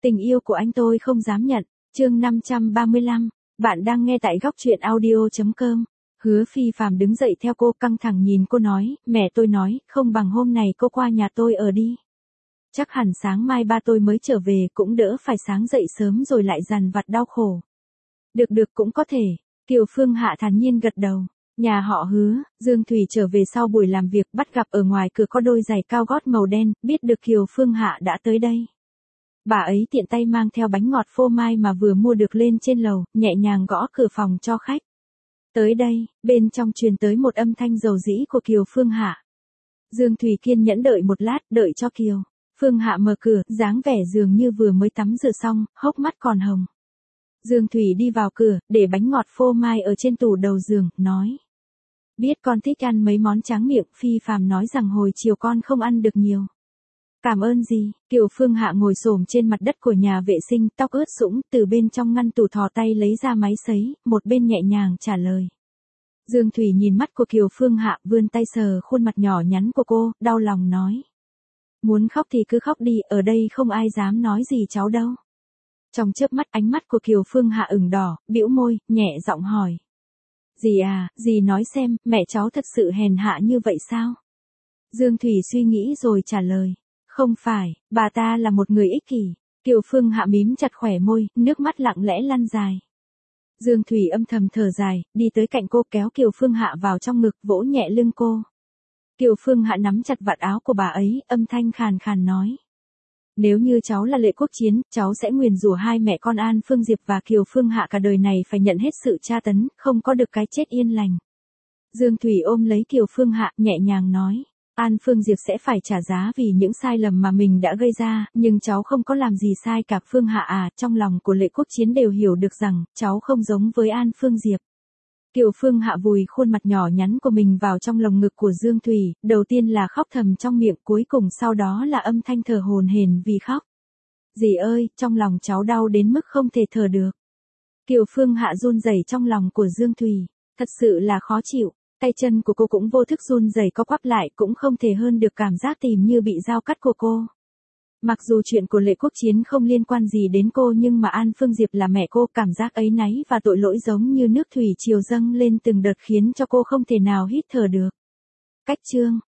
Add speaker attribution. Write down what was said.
Speaker 1: Tình yêu của anh tôi không dám nhận. Chương 535, bạn đang nghe tại góc truyện audio.com. Hứa Phi Phàm đứng dậy theo cô, căng thẳng nhìn cô nói, mẹ tôi nói, không bằng hôm này cô qua nhà tôi ở đi. Chắc hẳn sáng mai ba tôi mới trở về, cũng đỡ phải sáng dậy sớm rồi lại dằn vặt đau khổ. Được cũng có thể. Kiều Phương Hạ thản nhiên gật đầu. Nhà họ Hứa, Dương Thủy trở về sau buổi làm việc, bắt gặp ở ngoài cửa có đôi giày cao gót màu đen, biết được Kiều Phương Hạ đã tới đây. Bà ấy tiện tay mang theo bánh ngọt phô mai mà vừa mua được lên trên lầu, nhẹ nhàng gõ cửa phòng cho khách. Tới đây, bên trong truyền tới một âm thanh dầu dĩ của Kiều Phương Hạ. Dương Thủy kiên nhẫn đợi một lát, đợi cho Kiều Phương Hạ mở cửa, dáng vẻ dường như vừa mới tắm rửa xong, hốc mắt còn hồng. Dương Thủy đi vào cửa, để bánh ngọt phô mai ở trên tủ đầu giường, nói. Biết con thích ăn mấy món tráng miệng, Phi Phàm nói rằng hồi chiều con không ăn được nhiều. Cảm ơn gì? Kiều Phương Hạ ngồi xổm trên mặt đất của nhà vệ sinh, tóc ướt sũng, từ bên trong ngăn tủ thò tay lấy ra máy sấy, một bên nhẹ nhàng trả lời. Dương Thủy nhìn mắt của Kiều Phương Hạ, vươn tay sờ khuôn mặt nhỏ nhắn của cô, đau lòng nói. Muốn khóc thì cứ khóc đi, ở đây không ai dám nói gì cháu đâu. Trong chớp mắt ánh mắt của Kiều Phương Hạ ửng đỏ, bĩu môi, nhẹ giọng hỏi. Dì à, dì nói xem, mẹ cháu thật sự hèn hạ như vậy sao? Dương Thủy suy nghĩ rồi trả lời. Không phải, bà ta là một người ích kỷ. Kiều Phương Hạ mím chặt khóe môi, nước mắt lặng lẽ lăn dài. Dương Thủy âm thầm thở dài, đi tới cạnh cô kéo Kiều Phương Hạ vào trong ngực, vỗ nhẹ lưng cô. Kiều Phương Hạ nắm chặt vạt áo của bà ấy, âm thanh khàn khàn nói. Nếu như cháu là Lệ Quốc Chiến, cháu sẽ nguyền rủa hai mẹ con An Phương Diệp và Kiều Phương Hạ cả đời này phải nhận hết sự tra tấn, không có được cái chết yên lành. Dương Thủy ôm lấy Kiều Phương Hạ, nhẹ nhàng nói. An Phương Diệp sẽ phải trả giá vì những sai lầm mà mình đã gây ra, nhưng cháu không có làm gì sai cả. Phương Hạ à, trong lòng của Lệ Quốc Chiến đều hiểu được rằng, cháu không giống với An Phương Diệp. Kiều Phương Hạ vùi khuôn mặt nhỏ nhắn của mình vào trong lồng ngực của Dương Thủy, đầu tiên là khóc thầm trong miệng, cuối cùng sau đó là âm thanh thở hổn hển vì khóc. Dì ơi, trong lòng cháu đau đến mức không thể thở được. Kiều Phương Hạ run rẩy trong lòng của Dương Thủy, thật sự là khó chịu. Tay chân của cô cũng vô thức run rẩy co quắp lại, cũng không thể hơn được cảm giác tìm như bị dao cắt của cô. Mặc dù chuyện của Lệ Quốc Chiến không liên quan gì đến cô, nhưng mà An Phương Diệp là mẹ cô, cảm giác áy náy và tội lỗi giống như nước thủy triều dâng lên từng đợt khiến cho cô không thể nào hít thở được. Cách chương